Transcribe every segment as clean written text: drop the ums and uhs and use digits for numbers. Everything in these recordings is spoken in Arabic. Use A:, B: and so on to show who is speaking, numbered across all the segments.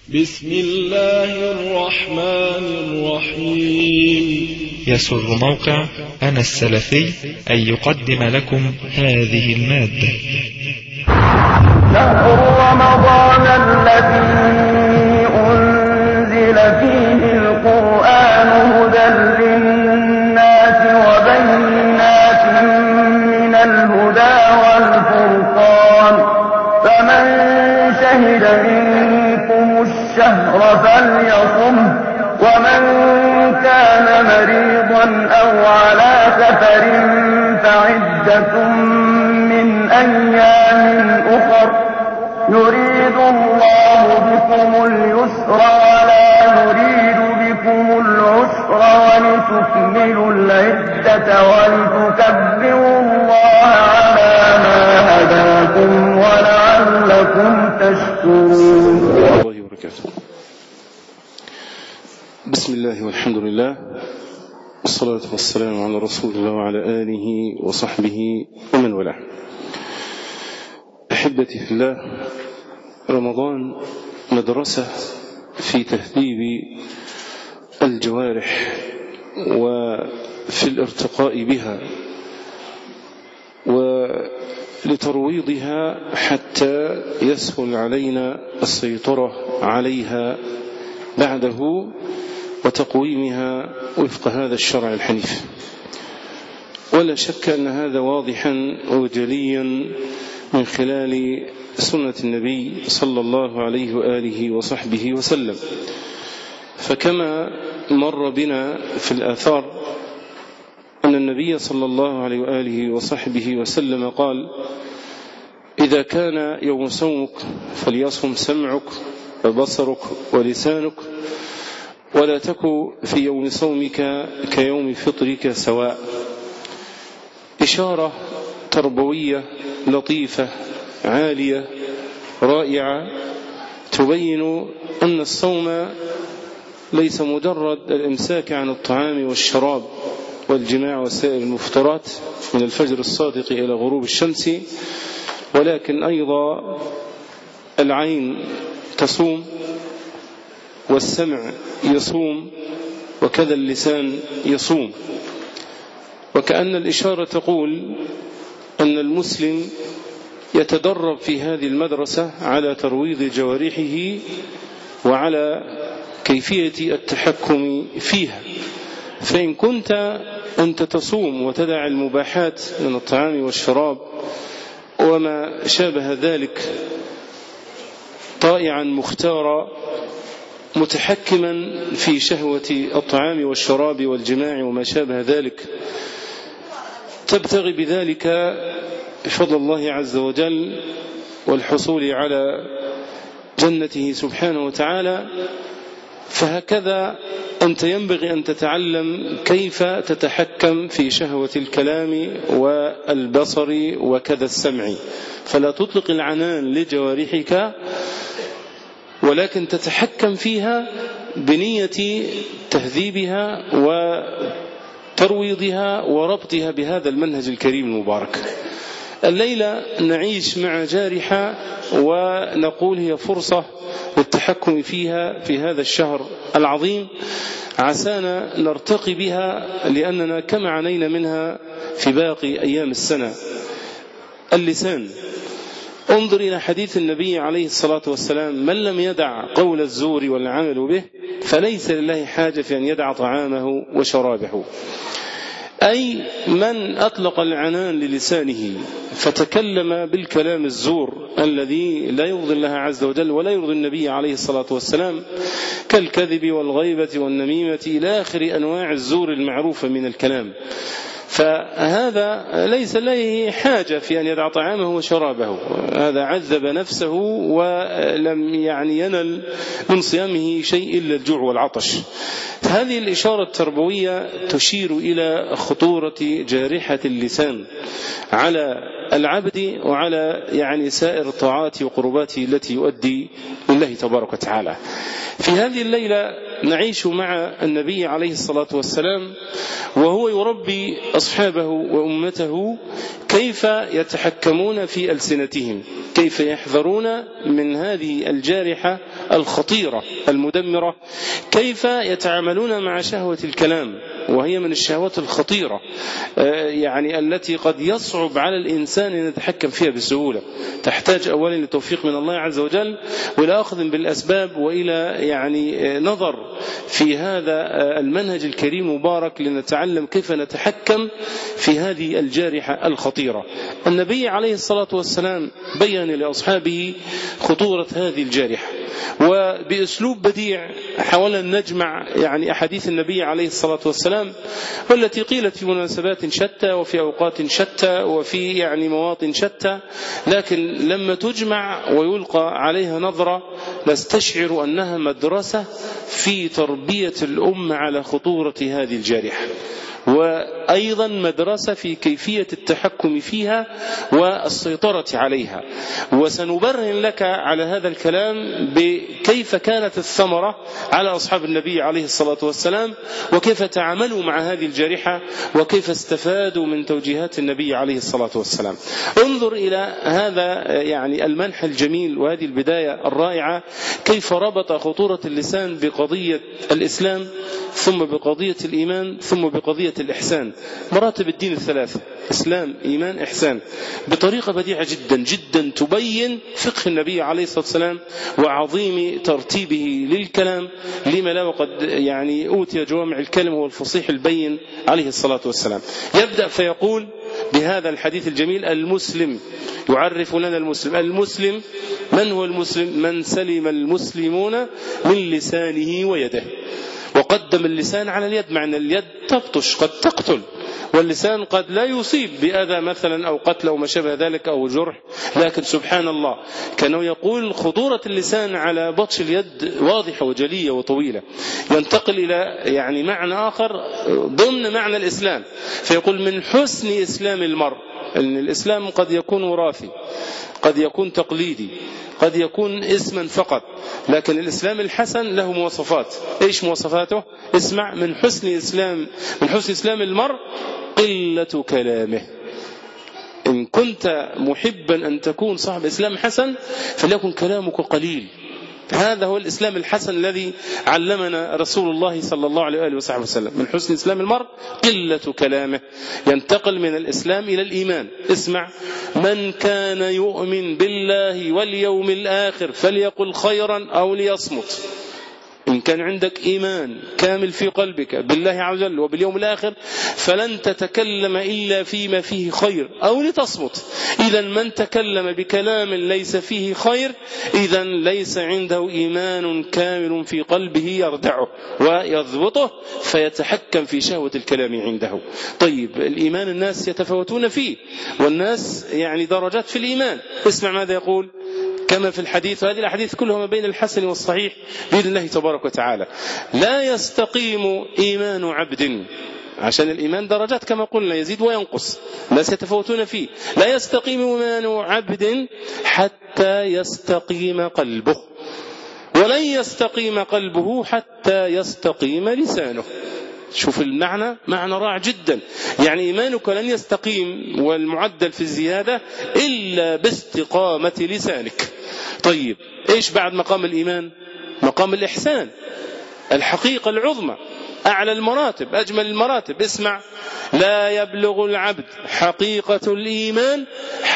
A: بسم الله الرحمن الرحيم.
B: يسر موقع أنا السلفي أن يقدم لكم هذه المادة.
C: شهر رمضان الذي أنزل فيه القرآن هدى للناس وبينات من الهدى والفرقان، فمن شهد منكم الشهر فليصمه، ومن كان مريضا أو على سفر فعدة من أيام أخر، يريد الله بكم اليسر ولا يريد بكم العسر، ولتكملوا العدة ولتكبروا الله على ما هداكم ولعلكم تشكرون.
D: بسم الله والحمد لله والصلاة والسلام على رسول الله وعلى آله وصحبه ومن والاه. أحبتي في الله، رمضان مدرسة في تهذيب الجوارح وفي الارتقاء بها ولترويضها حتى يسهل علينا السيطرة عليها بعده وتقويمها وفق هذا الشرع الحنيف. ولا شك أن هذا واضحا وجليا من خلال سنة النبي صلى الله عليه وآله وصحبه وسلم. فكما مر بنا في الآثار أن النبي صلى الله عليه وآله وصحبه وسلم قال: إذا كان يوم صومك فليصم سمعك وبصرك ولسانك، ولا تكن في يوم صومك كيوم فطرك سواء. إشارة تربوية لطيفة عالية رائعة تبين أن الصوم ليس مجرد الإمساك عن الطعام والشراب والجماع وسائر المفطرات من الفجر الصادق إلى غروب الشمس، ولكن أيضا العين تصوم والسمع يصوم وكذا اللسان يصوم. وكأن الإشارة تقول أن المسلم يتدرب في هذه المدرسة على ترويض جوارحه وعلى كيفية التحكم فيها. فإن كنت أنت تصوم وتدع المباحات من الطعام والشراب وما شابه ذلك طائعا مختارا متحكما في شهوة الطعام والشراب والجماع وما شابه ذلك، تبتغي بذلك فضل الله عز وجل والحصول على جنته سبحانه وتعالى، فهكذا أنت ينبغي أن تتعلم كيف تتحكم في شهوة الكلام والبصر وكذا السمع. فلا تطلق العنان لجوارحك، ولكن تتحكم فيها بنية تهذيبها وترويضها وربطها بهذا المنهج الكريم المبارك. الليلة نعيش مع جارحة ونقول هي فرصة للتحكم فيها في هذا الشهر العظيم، عسانا نرتقي بها لأننا كما عنينا منها في باقي أيام السنة. اللسان، انظر إلى حديث النبي عليه الصلاة والسلام: من لم يدع قول الزور والعمل به فليس لله حاجة في أن يدع طعامه وشرابه. أي من أطلق العنان للسانه فتكلم بالكلام الزور الذي لا يرضي الله عز وجل ولا يرضي النبي عليه الصلاة والسلام، كالكذب والغيبة والنميمة إلى آخر أنواع الزور المعروفة من الكلام، فهذا ليس له حاجة في أن يدع طعامه وشرابه. هذا عذب نفسه ولم ينل من صيامه شيء إلا الجوع والعطش. هذه الإشارة التربوية تشير إلى خطورة جارحة اللسان على العبد وعلى سائر الطاعات وقرباته التي يؤدي لله تبارك وتعالى. في هذه الليلة نعيش مع النبي عليه الصلاة والسلام وهو يربي أصحابه وأمته كيف يتحكمون في ألسنتهم، كيف يحذرون من هذه الجارحة الخطيرة المدمرة، كيف يتعاملون مع شهوة الكلام وهي من الشهوات الخطيرة يعني التي قد يصعب على الإنسان أن يتحكم فيها بسهولة، تحتاج أولا لتوفيق من الله عز وجل وإلى أخذ بالأسباب وإلى يعني نظر في هذا المنهج الكريم المبارك لنتعلم كيف نتحكم في هذه الجارحة الخطيرة. النبي عليه الصلاة والسلام بيّن لأصحابه خطورة هذه الجارحة، وبأسلوب بديع حاول أن نجمع يعني أحاديث النبي عليه الصلاة والسلام والتي قيلت في مناسبات شتى وفي أوقات شتى وفي يعني مواطن شتى، لكن لما تجمع ويلقى عليها نظرة نستشعر أنها مدرسة في تربية الأمة على خطورة هذه الجارحة، وأيضا مدرسة في كيفية التحكم فيها والسيطرة عليها. وسنبرهن لك على هذا الكلام بكيف كانت الثمرة على أصحاب النبي عليه الصلاة والسلام وكيف تعاملوا مع هذه الجارحة وكيف استفادوا من توجيهات النبي عليه الصلاة والسلام. انظر إلى هذا يعني المنح الجميل وهذه البداية الرائعة، كيف ربط خطورة اللسان بقضية الإسلام ثم بقضية الإيمان ثم بقضية الإحسان، مراتب الدين الثلاثة: إسلام إيمان إحسان، بطريقة بديعة جدا جدا تبين فقه النبي عليه الصلاة والسلام وعظيم ترتيبه للكلام، لما لا وقد يعني أوتي جوامع الكلم والفصيح البين عليه الصلاة والسلام. يبدأ فيقول بهذا الحديث الجميل: المسلم، يعرف لنا المسلم. المسلم من هو المسلم؟ من سلم المسلمون من لسانه ويده. وقدم اللسان على اليد، مع أن اليد تبطش قد تقتل، واللسان قد لا يصيب بأذى مثلا أو قتل أو ما شابه ذلك أو جرح، لكن سبحان الله كانوا يقول خطورة اللسان على بطش اليد واضحة وجلية وطويلة. ينتقل إلى يعني معنى آخر ضمن معنى الإسلام، فيقول من حسن إسلام المرء، أن الإسلام قد يكون وراثي، قد يكون تقليدي، قد يكون اسما فقط، لكن الإسلام الحسن له مواصفات. إيش مواصفاته؟ اسمع: من حسن إسلام المرء قلة كلامه. إن كنت محبا أن تكون صاحب إسلام حسن فليكن كلامك قليل. هذا هو الإسلام الحسن الذي علمنا رسول الله صلى الله عليه وآله وصحبه وسلم. من حسن إسلام المرء قلة كلامه. ينتقل من الإسلام إلى الإيمان. اسمع: من كان يؤمن بالله واليوم الآخر فليقل خيرا أو ليصمت. إن كان عندك إيمان كامل في قلبك بالله عز وجل وباليوم الآخر فلن تتكلم إلا فيما فيه خير أو لتصمت. إذا من تكلم بكلام ليس فيه خير إذا ليس عنده إيمان كامل في قلبه يردعه ويضبطه فيتحكم في شهوة الكلام عنده. طيب، الإيمان الناس يتفاوتون فيه، والناس يعني درجات في الإيمان. اسمع ماذا يقول كما في الحديث، وهذه الأحاديث كلها ما بين الحسن والصحيح بإذن الله تبارك وتعالى: لا يستقيم إيمان عبد، عشان الإيمان درجات كما قلنا يزيد وينقص، الناس يتفاوتون فيه. لا يستقيم إيمان عبد حتى يستقيم قلبه، ولن يستقيم قلبه حتى يستقيم لسانه. شوف المعنى، معنى رائع جدا. يعني إيمانك لن يستقيم والمعدل في الزيادة إلا باستقامة لسانك. طيب، إيش بعد مقام الإيمان؟ مقام الإحسان، الحقيقة العظمى، أعلى المراتب، أجمل المراتب. اسمع: لا يبلغ العبد حقيقة الإيمان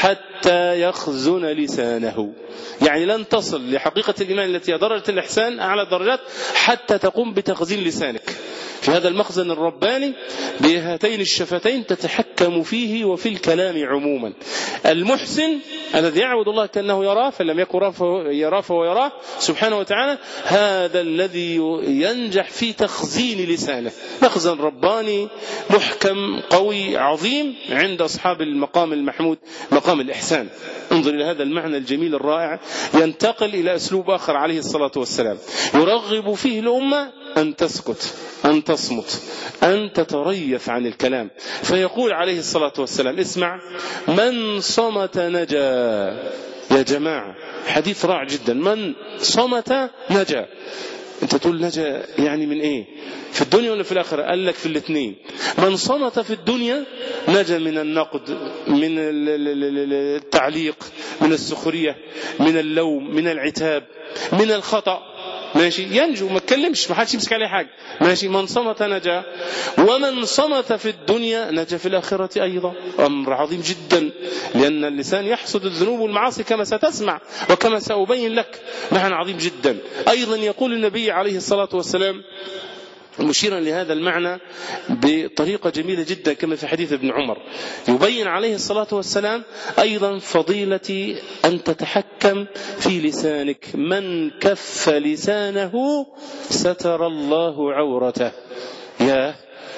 D: حتى يخزن لسانه. يعني لن تصل لحقيقة الإيمان التي هي درجة الإحسان أعلى الدرجات حتى تقوم بتخزين لسانك في هذا المخزن الرباني بهاتين الشفتين تتحكم فيه وفي الكلام عموما. المحسن الذي يعبد الله كأنه يراه فلم يكن يراه فهو يراه سبحانه وتعالى، هذا الذي ينجح في تخزين لسانه، مخزن رباني محكم قوي عظيم عند أصحاب المقام المحمود، مقام الإحسان. انظر إلى هذا المعنى الجميل الرائع. ينتقل إلى أسلوب آخر عليه الصلاة والسلام يرغب فيه الأمة أن تسكت، أن تصمت، أن تتريث عن الكلام. فيقول عليه الصلاة والسلام: اسمع: من صمت نجا. يا جماعة، حديث رائع جدا. من صمت نجا. أنت تقول نجا يعني من إيه؟ في الدنيا ولا في الآخرة؟ قال لك في الاثنين. من صمت في الدنيا نجا من النقد، من التعليق، من السخرية، من اللوم، من العتاب، من الخطأ، ماشي، ينجو، ما تكلمش، ما حدش يمسك عليه حاجة، ماشي. من صمت نجا. ومن صمت في الدنيا نجا في الآخرة أيضا. أمر عظيم جدا، لأن اللسان يحصد الذنوب والمعاصي كما ستسمع وكما سأبين لك. معنى عظيم جدا. أيضا يقول النبي عليه الصلاة والسلام مشيرا لهذا المعنى بطريقة جميلة جدا كما في حديث ابن عمر، يبين عليه الصلاة والسلام أيضا فضيلة أن تتحكم في لسانك. من كف لسانه ستر الله عورته. يا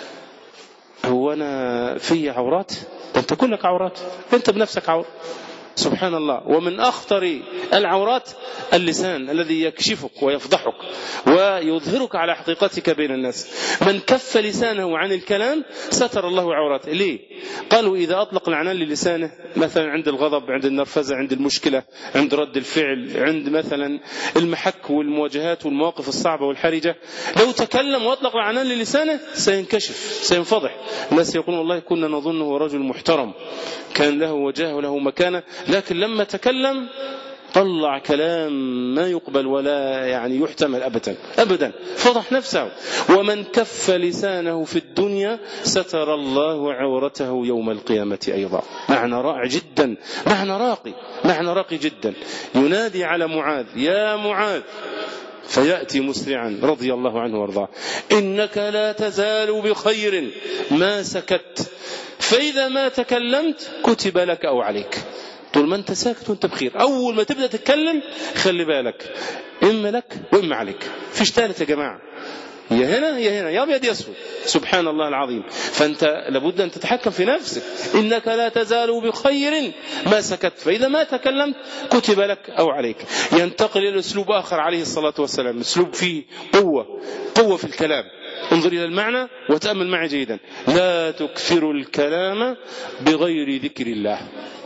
D: هو أنا في عورات؟ أنت كلك عورات، أنت بنفسك عور، سبحان الله. ومن أخطر العورات اللسان الذي يكشفك ويفضحك ويظهرك على حقيقتك بين الناس. من كف لسانه عن الكلام ستر الله عوراته. ليه؟ قالوا إذا أطلق العنان للسانه مثلا عند الغضب، عند النرفزة، عند المشكلة، عند رد الفعل، عند مثلا المحك والمواجهات والمواقف الصعبة والحرجة، لو تكلم وأطلق العنان للسانه سينكشف، سينفضح. الناس يقولون والله كنا نظنه رجل محترم، كان له وجاه وله مكانة، لكن لما تكلم طلع كلام ما يقبل ولا يعني يحتمل أبدا، فضح نفسه. ومن كف لسانه في الدنيا ستر الله عورته يوم القيامة أيضا. معنى رائع جدا، معنى راقي جدا. ينادي على معاذ: يا معاذ، فيأتي مسرعا رضي الله عنه وارضاه: إنك لا تزال بخير ما سكت، فإذا ما تكلمت كتب لك أو عليك. طول ما أنت ساكت وأنت بخير، أول ما تبدأ تتكلم خلي بالك، إما لك وإما عليك، فيش ثالث يا جماعة، يا هنا يا هنا، يا أبيض يا أسود، سبحان الله العظيم. فأنت لابد أن تتحكم في نفسك. إنك لا تزال بخير ما سكت، فإذا ما تكلمت كتب لك أو عليك. ينتقل إلى أسلوب آخر عليه الصلاة والسلام، أسلوب فيه قوة في الكلام. انظر إلى المعنى وتأمل معي جيدا: لا تكثر الكلام بغير ذكر الله.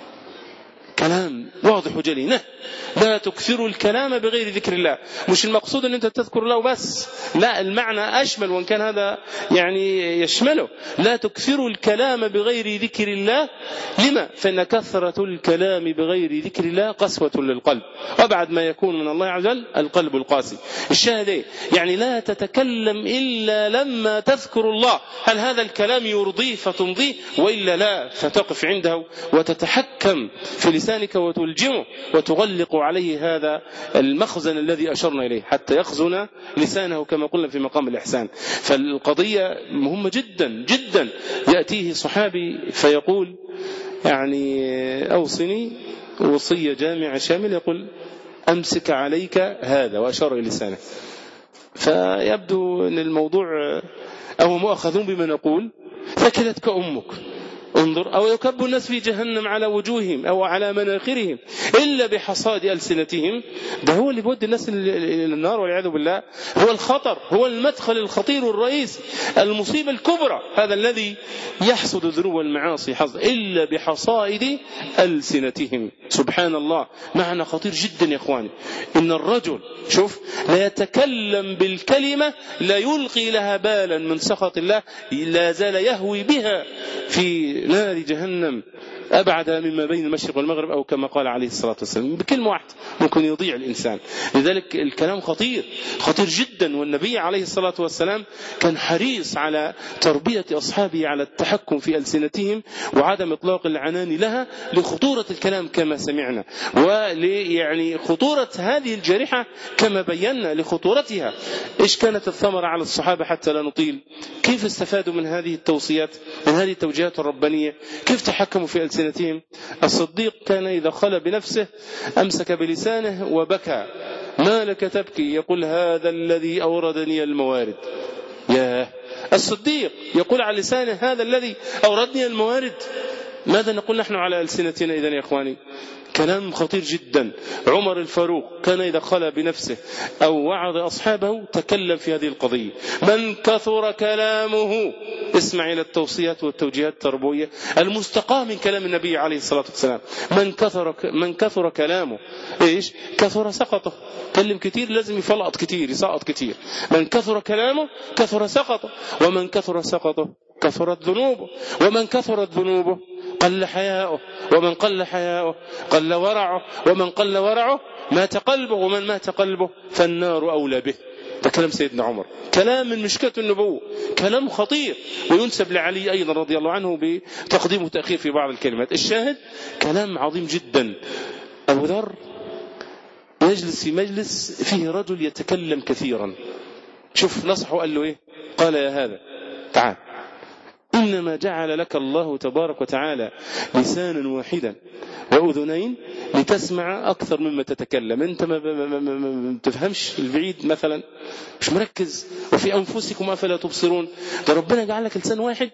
D: كلام واضح وجلي، لا تكثروا الكلام بغير ذكر الله. مش المقصود ان انت تذكر الله بس، لا، المعنى اشمل، وان كان هذا يعني يشمله. لا تكثروا الكلام بغير ذكر الله. لما؟ فإن كثرة الكلام بغير ذكر الله قسوة للقلب، وابعد ما يكون من الله عز وجل القلب القاسي. الشاهد ايه؟ يعني لا تتكلم إلا لما تذكر الله. هل هذا الكلام يرضيه فتمضيه، وإلا لا، فتقف عنده وتتحكم في لسانك وتلجمه وتغلق عليه هذا المخزن الذي أشرنا إليه حتى يخزن لسانه كما قلنا في مقام الإحسان. فالقضية مهمة جدا جدا. يأتيه صحابي فيقول يعني أوصني وصية جامعة شامل، يقول: أمسك عليك هذا، وأشار إلى لسانه. فيبدو أن الموضوع أو مؤخذون بما نقول: ثكلتك أمك، انظر، أو يكب الناس في جهنم على وجوههم أو على مناخرهم إلا بحصاد ألسنتهم. ده هو اللي بيودي الناس إلى النار والعياذ بالله. هو الخطر، هو المدخل الخطير الرئيسي، المصيبة الكبرى. هذا الذي يحصد الذنوب والمعاصي حظ إلا بحصائد ألسنتهم. سبحان الله، معنى خطير جدا يا إخواني. إن الرجل شوف لا يتكلم بالكلمة لا يلقي لها بالا من سخط الله، لا زال يهوي بها في نار جهنم أبعد مما بين المشرق والمغرب، أو كما قال عليه الصلاة والسلام. بكلمة واحدة ممكن يضيع الإنسان. لذلك الكلام خطير جدا. والنبي عليه الصلاة والسلام كان حريص على تربية أصحابه على التحكم في ألسنتهم وعدم إطلاق العنان لها، لخطورة الكلام كما سمعنا، يعني خطورة هذه الجريحة كما بينا لخطورتها. إيش كانت الثمرة على الصحابة حتى لا نطيل؟ كيف استفادوا من هذه التوصيات، من هذه التوجيهات الربانية؟ كيف تحكموا في ألسنتهم؟ الصديق كان إذا خلى بنفسه أمسك بلسانه وبكى: ما لك تبكي؟ يقول: هذا الذي أوردني الموارد. يا الصديق يقول على لسانه: هذا الذي أوردني الموارد. ماذا نقول نحن على ألسنتنا إذن يا إخواني؟ كلام خطير جدا. عمر الفاروق كان إذا خلى بنفسه أو وعظ أصحابه تكلم في هذه القضية. من كثر كلامه، اسمع إلى التوصيات والتوجيهات التربوية المستقاة من كلام النبي عليه الصلاة والسلام. من كثر كلامه إيش؟ كثر سقطه. كلم كتير لازم يفلقط كتير، يسقط كتير. من كثر كلامه كثر سقطه، ومن كثر سقطه كثرت ذنوبه، ومن كثرت ذنوبه قل حياؤه، ومن قل حياؤه قل ورعه، ومن قل ورعه مات قلبه، ومن مات قلبه فالنار أولى به. ده كلام سيدنا عمر، كلام من مشكاة النبوة، كلام خطير، وينسب لعلي أيضا رضي الله عنه بتقديم وتأخير في بعض الكلمات. الشاهد كلام عظيم جدا. أبو ذر يجلس في مجلس فيه رجل يتكلم كثيرا، شوف نصحه قال له إيه؟ قال يا هذا تعال، إنما جعل لك الله تبارك وتعالى لسانا واحدا وأذنين لتسمع أكثر مما تتكلم. أنت ما تفهمش البعيد مثلا، مش مركز. وفي أنفسكم أفلا تبصرون. ده ربنا جعل لك لسان واحد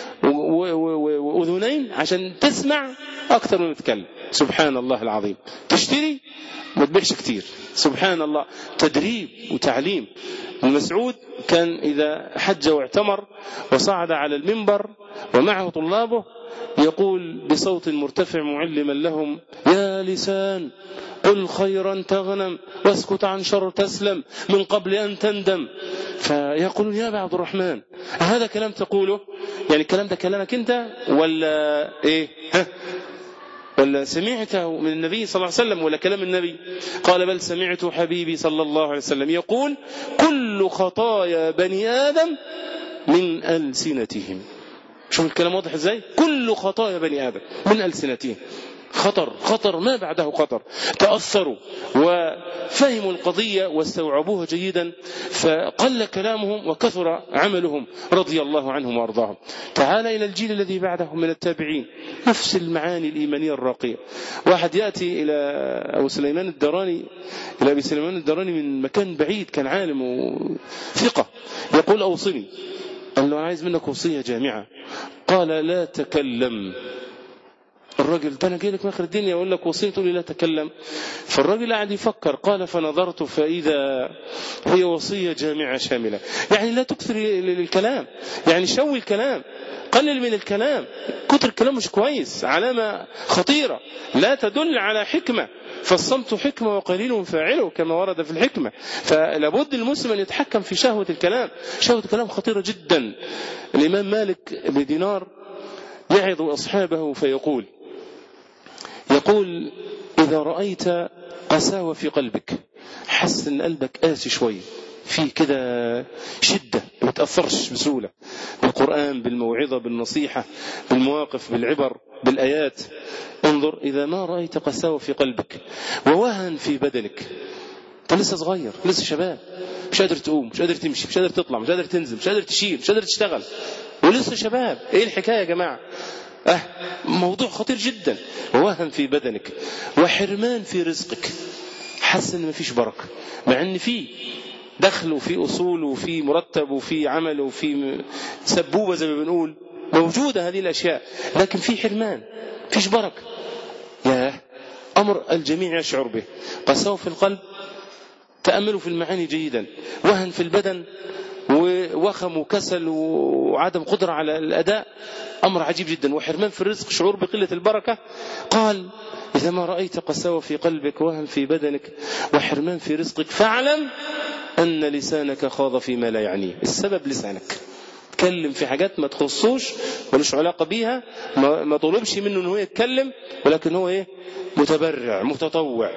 D: وأذنين عشان تسمع أكثر مما تتكلم. سبحان الله العظيم. تشتري ما تبيعش كتير، سبحان الله. تدريب وتعليم. المسعود كان إذا حج واعتمر وصعد على المنبر ومعه طلابه يقول بصوت مرتفع معلما لهم: يا لسان قل خيرا تغنم واسكت عن شر تسلم من قبل أن تندم. فيقولون يا أبا عبد الرحمن هذا كلام تقوله؟ يعني الكلام ده كلامك أنت ولا إيه؟ ولا سمعته من النبي صلى الله عليه وسلم ولا كلام النبي؟ قال: بل سمعت حبيبي صلى الله عليه وسلم يقول: كل خطايا بني آدم من ألسنتهم. شوف الكلام واضح ازاي؟ كل خطايا بني آدم من ألسنتهم. خطر ما بعده خطر. تأثروا وفهموا القضية واستوعبوها جيدا، فقل كلامهم وكثر عملهم رضي الله عنهم وارضاهم. تعال إلى الجيل الذي بعدهم من التابعين، نفس المعاني الإيمانية الراقية. واحد يأتي إلى أبي سليمان الدراني من مكان بعيد، كان عالم وثقة، يقول: أوصني. قال له: عايز منك وصية جامعة. قال: لا تكلم. الرجل: ده انا جاي لك ماخر الدنيا اقول لك وصيه تقول لي لا تكلم؟ فالرجل قاعد يفكر. قال: فنظرت فاذا هي وصيه جامعه شامله. يعني لا تكثر الكلام، يعني شوي الكلام، قلل من الكلام. كتر الكلام مش كويس، علامه خطيره لا تدل على حكمه. فالصمت حكمه وقليل فاعله كما ورد في الحكمه. فلابد المسلم ان يتحكم في شهوه الكلام. شهوه الكلام خطيره جدا. الامام مالك بن دينار يعظ اصحابه فيقول: إذا رأيت قساوة في قلبك، حس أن قلبك قاسي شوي، فيه كده شدة، ما تأثرش بسهولة بالقرآن، بالموعظة، بالنصيحة، بالمواقف، بالعبر، بالآيات. انظر: إذا ما رأيت قساوة في قلبك ووهن في بدنك. أنت لسه صغير، لسه شباب، مش قادر تقوم، مش قادر تمشي، مش قادر تطلع، مش قادر تنزل، مش قادر تشيل، مش قادر تشتغل، ولسه شباب. إيه الحكاية يا جماعة؟ موضوع خطير جدا. ووهن في بدنك وحرمان في رزقك، حس ان مفيش بركه، مع ان في دخل وفي اصول وفي مرتب وفي عمل وفي سبوبه زي ما بنقول، موجوده هذه الاشياء، لكن في حرمان، مفيش بركه. يا امر الجميع يشعر به. قساوة في القلب، تأملوا في المعاني جيدا. وهن في البدن ووخم وكسل وعدم قدرة على الأداء، أمر عجيب جدا. وحرمان في الرزق، شعور بقلة البركة. قال: إذا ما رأيت قساوة في قلبك وهن في بدنك وحرمان في رزقك فاعلم أن لسانك خاض فيما لا يعنيه. السبب لسانك، تكلم في حاجات ما تخصوش، ملوش علاقة بيها، ما طلبش منه أنه يتكلم، ولكن هو متبرع متطوع،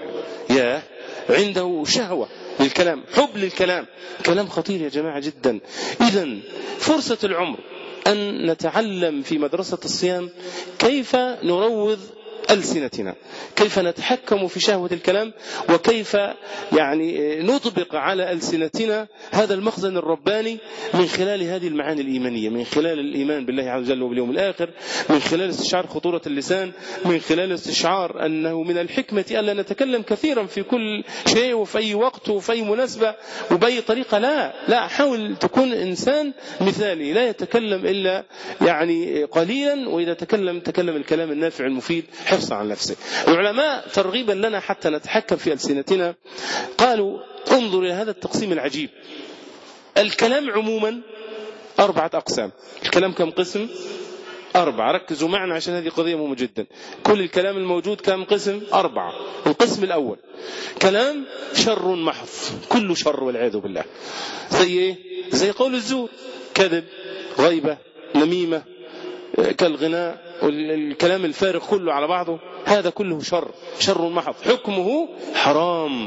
D: عنده شهوة للكلام، حب للكلام. كلام خطير يا جماعة جدا. إذن فرصة العمر أن نتعلم في مدرسة الصيام كيف نروض ألسنتنا، كيف نتحكم في شهوة الكلام، وكيف نطبق على ألسنتنا هذا المخزن الرباني من خلال هذه المعاني الإيمانية، من خلال الإيمان بالله عز وجل وباليوم الآخر، من خلال استشعار خطورة اللسان، من خلال استشعار أنه من الحكمة ألا نتكلم كثيرا في كل شيء وفي أي وقت وفي أي مناسبة وبأي طريقة. لا، حاول تكون إنسان مثالي، لا يتكلم إلا قليلا، وإذا تكلم الكلام النافع المفيد، حفظا عن نفسه. العلماء ترغيبا لنا حتى نتحكم في ألسنتنا قالوا انظر إلى هذا التقسيم العجيب. الكلام عموما 4 أقسام. الكلام كم قسم؟ 4. ركزوا معنا عشان هذه قضية مهمة جدا. كل الكلام الموجود كم قسم؟ 4. القسم الأول كلام شر محض، كل شر والعياذ بالله. زي ايه؟ زي قول الزور، كذب، غيبة، نميمة، كالغناء والكلام الفارغ كله على بعضه، هذا كله شر محض، حكمه حرام.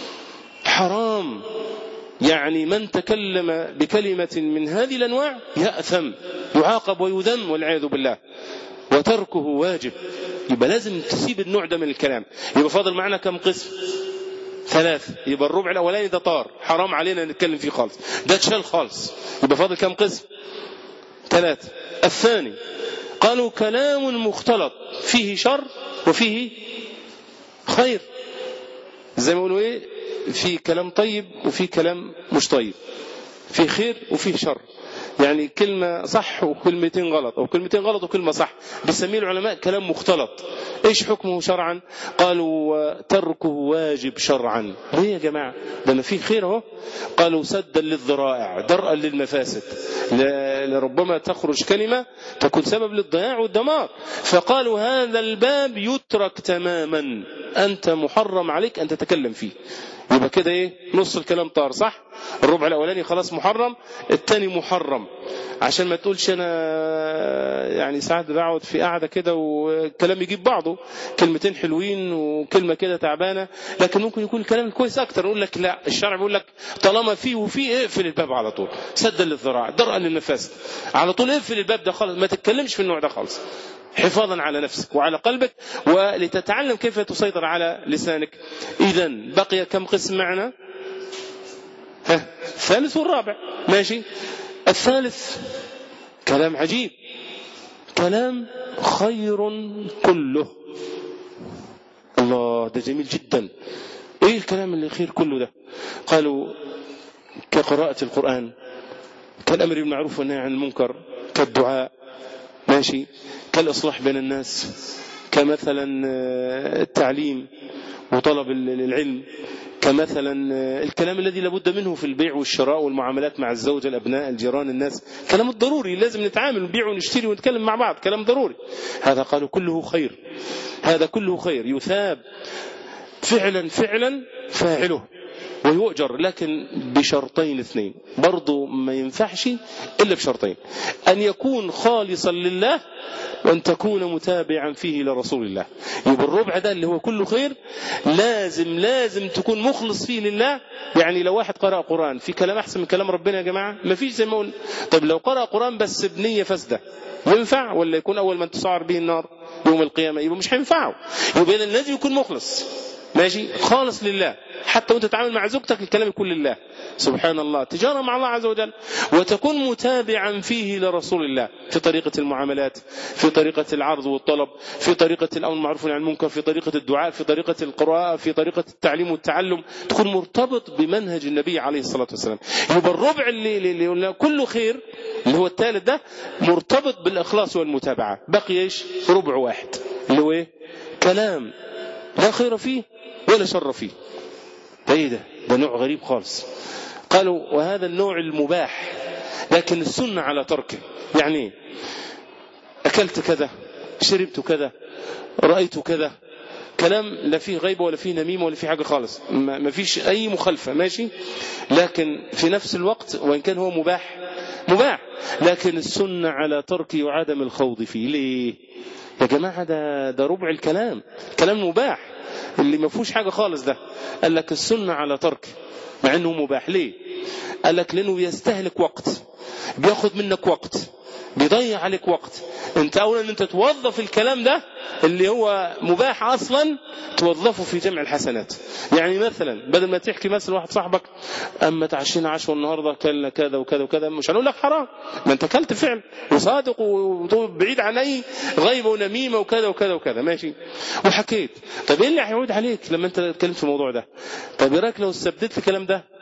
D: حرام يعني من تكلم بكلمة من هذه الأنواع يأثم، يعاقب ويذم والعياذ بالله، وتركه واجب. يبقى لازم تسيب النوع ده من الكلام. يبقى فاضل معنا كم قسم؟ 3. يبقى الربع الأولاني ده طار، حرام علينا نتكلم فيه خالص، ده اتشال خالص. يبقى فاضل كم قسم؟ 3. الثاني قالوا كلام مختلط فيه شر وفيه خير، زي ما يقولوا ايه، في كلام طيب وفي كلام مش طيب، في خير وفيه شر، يعني كلمة صح وكلمتين غلط، أو كلمتين غلط وكلمة صح، بيسميه العلماء كلام مختلط. إيش حكمه شرعا؟ قالوا تركه واجب شرعا. ليه يا جماعة؟ ده ما فيه خير اهو. قالوا سدا للذرائع، درءا للمفاسد، لربما تخرج كلمة تكون سبب للضياع والدمار، فقالوا هذا الباب يترك تماما، أنت محرم عليك أن تتكلم فيه. يبقى كده ايه؟ نص الكلام طار، صح؟ الربع الاولاني خلاص محرم، الثاني محرم. عشان ما تقولش انا يعني ساعات بقعد في قاعده كده والكلام يجيب بعضه، كلمتين حلوين وكلمه كده تعبانه، لكن ممكن يكون الكلام الكويس اكتر. يقول لك لا، الشرع بيقول لك طالما فيه وفيه اقفل الباب على طول، سدا للذراع، درءا للمفاسد، على طول اقفل الباب ده خالص، ما تتكلمش في النوع ده خالص، حفاظا على نفسك وعلى قلبك، ولتتعلم كيف تسيطر على لسانك. إذن بقي كم قسم معنا؟ الثالث والرابع، ماشي. الثالث كلام عجيب، كلام خير كله. الله، ده جميل جدا. ايه الكلام اللي خير كله ده؟ قالوا كقراءة القرآن، كالأمر بالمعروف والنهي عن المنكر، كالدعاء، ماشي، كالإصلاح بين الناس، كمثلا التعليم وطلب العلم، كمثلا الكلام الذي لابد منه في البيع والشراء والمعاملات مع الزوجة، الأبناء، الجيران، الناس، كلام الضروري، لازم نتعامل ونبيع ونشتري ونتكلم مع بعض، كلام ضروري. هذا قالوا كله خير، هذا كله خير، يثاب فعلا فاعله ويؤجر، لكن بشرطين 2 برضو ما ينفعش إلا بشرطين: أن يكون خالصا لله، وأن تكون متابعا فيه لرسول الله. يبقى الربع ده اللي هو كله خير لازم تكون مخلص فيه لله. يعني لو واحد قرأ قرآن في كلام أحسن من كلام ربنا يا جماعة؟ ما فيش، زي ما قلنا. طب لو قرأ قرآن بس بنية فاسدة ينفع ولا يكون أول من تسعر به النار يوم القيامة؟ يبقى مش هينفعه. يبقى لازم يكون مخلص، ماشي، خالص لله. حتى وانت تتعامل مع زوجتك الكلام يكون لله، سبحان الله، تجارة مع الله عز وجل. وتكون متابعا فيه لرسول الله في طريقة المعاملات، في طريقة العرض والطلب، في طريقة الأمر بالمعروف والنهي عن المنكر، في طريقة الدعاء، في طريقة القراءة، في طريقة التعليم والتعلم، تكون مرتبط بمنهج النبي عليه الصلاة والسلام. يبقى الربع اللي كله خير اللي هو الثالث ده مرتبط بالإخلاص والمتابعة. بقي ايش؟ ربع واحد اللي هو ايه؟ كلام لا خير فيه ولا شر فيه. ايه ده نوع غريب خالص. قالوا وهذا النوع المباح، لكن السنة على تركه. يعني أكلت كذا، شربت كذا، رأيت كذا، كلام لا فيه غيبة ولا فيه نميمة ولا فيه حاجة خالص، ما فيش أي مخالفة، ماشي، لكن في نفس الوقت وإن كان هو مباح، لكن السنة على تركه وعدم الخوض فيه. ليه يا جماعة؟ ده ربع الكلام، كلام مباح اللي ما فيهوش حاجة خالص. ده قال لك السنة على ترك مع انه مباح. ليه؟ قال لك لانه بيستهلك وقت، بياخد منك وقت، بيضيع عليك وقت. انت اولا ان انت توظف الكلام ده اللي هو مباح اصلا، توظفه في جمع الحسنات. يعني مثلا بدل ما تحكي مثلا واحد صاحبك اما تعشينا عشوة النهارده كلنا كذا وكذا وكذا، مش هنقول لك حرام، ما انت كلت فعل وصادق وبعيد عن اي غيبه ونميمه وكذا وكذا وكذا، ماشي، وحكيت. طب ايه اللي هيعود عليك لما انت اتكلمت في الموضوع ده؟ طب ايه رايك لو استبدلت الكلام ده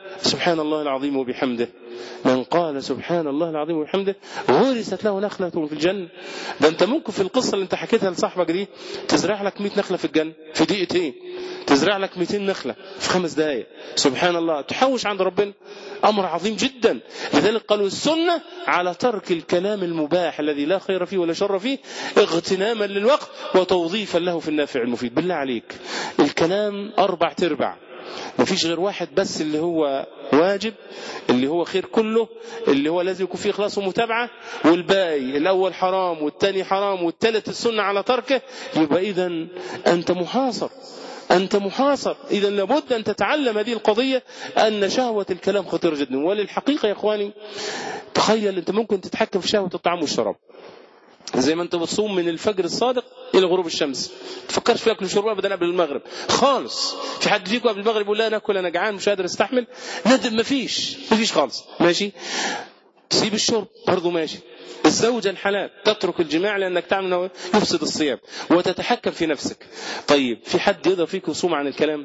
D: سبحان الله العظيم وبحمده، من قال سبحان الله العظيم وبحمده غرست له نخلة في الجنة. ده انت ممكن في القصة اللي انت حكيتها لصاحبك دي تزرع لك 100 نخلة في الجنة في دقيقتين، تزرع لك 200 نخلة في 5 دقائق. سبحان الله، تحوش عند ربنا، أمر عظيم جدا. لذلك قالوا السنة على ترك الكلام المباح الذي لا خير فيه ولا شر فيه اغتناما للوقت وتوظيفا له في النافع المفيد. بالله عليك الكلام 4/4، مفيش غير واحد بس اللي هو واجب، اللي هو خير كله، اللي هو لازم يكون فيه إخلاص ومتابعة، والباقي الأول حرام والتاني حرام والتالت السنة على تركه. يبقى إذن أنت محاصر، أنت محاصر. إذن لابد أن تتعلم هذه القضية، أن شهوة الكلام خطير جدا. وللحقيقة يا إخواني تخيل أنت ممكن تتحكم في شهوة الطعام والشراب، زي ما أنت بتصوم من الفجر الصادق إلى غروب الشمس، تفكرش في أكل وشرب أبدا قبل المغرب خالص. في حد فيكم قبل المغرب يقول لا ناكل أنا جعان مش قادر استحمل؟ ندم، مفيش خالص. ماشي، تسيب الشرب برضه ماشي. الزوجة الحلال تترك الجماع لأنك تعمل أنه يفسد الصيام وتتحكم في نفسك. طيب في حد يقدر فيك يصوم عن الكلام؟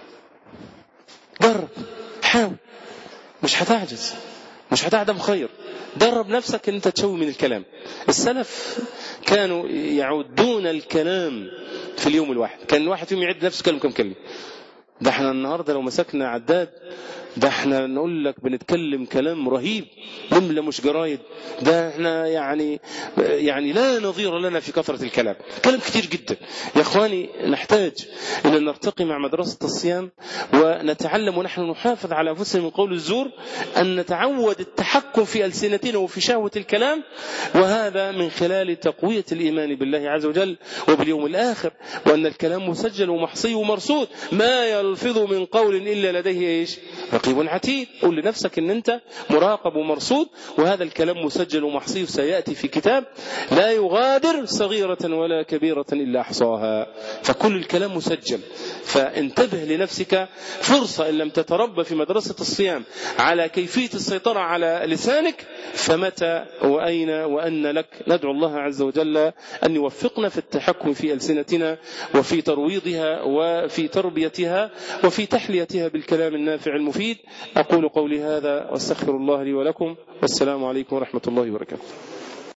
D: جرب، حاول، مش هتعجز، مش هتعدم خير. درب نفسك ان انت تشوي من الكلام. السلف كانوا يعدون الكلام في اليوم الواحد، كان الواحد فيهم يعد نفسه كم كلمة. ده احنا النهاردة لو مسكنا عداد، ده احنا نقول لك بنتكلم كلام رهيب، نملة مش جرايد. ده احنا يعني لا نظير لنا في كثرة الكلام، كلام كتير جدا. يا اخواني نحتاج ان نرتقي مع مدرسة الصيام ونتعلم، ونحن نحافظ على انفسنا من قول الزور، ان نتعود التحكم في ألسنتنا وفي شهوة الكلام، وهذا من خلال تقوية الإيمان بالله عز وجل وباليوم الآخر، وأن الكلام مسجل ومحصي ومرصود، ما يلفظ من قول إلا لديه ايش؟ رقيب عتيد. قول لنفسك ان انت مراقب ومرصود، وهذا الكلام مسجل ومحصي سيأتي في كتاب لا يغادر صغيرة ولا كبيرة إلا أحصاها. فكل الكلام مسجل، فانتبه لنفسك. فرصة إن لم تتربى في مدرسة الصيام على كيفية السيطرة على لسانك، فمتى وأين وأن لك. ندعو الله عز وجل أن يوفقنا في التحكم في ألسنتنا وفي ترويضها وفي تربيتها وفي تحليتها بالكلام النافع المفيد. أقول قولي هذا واستغفر الله لي ولكم، والسلام عليكم ورحمة الله وبركاته.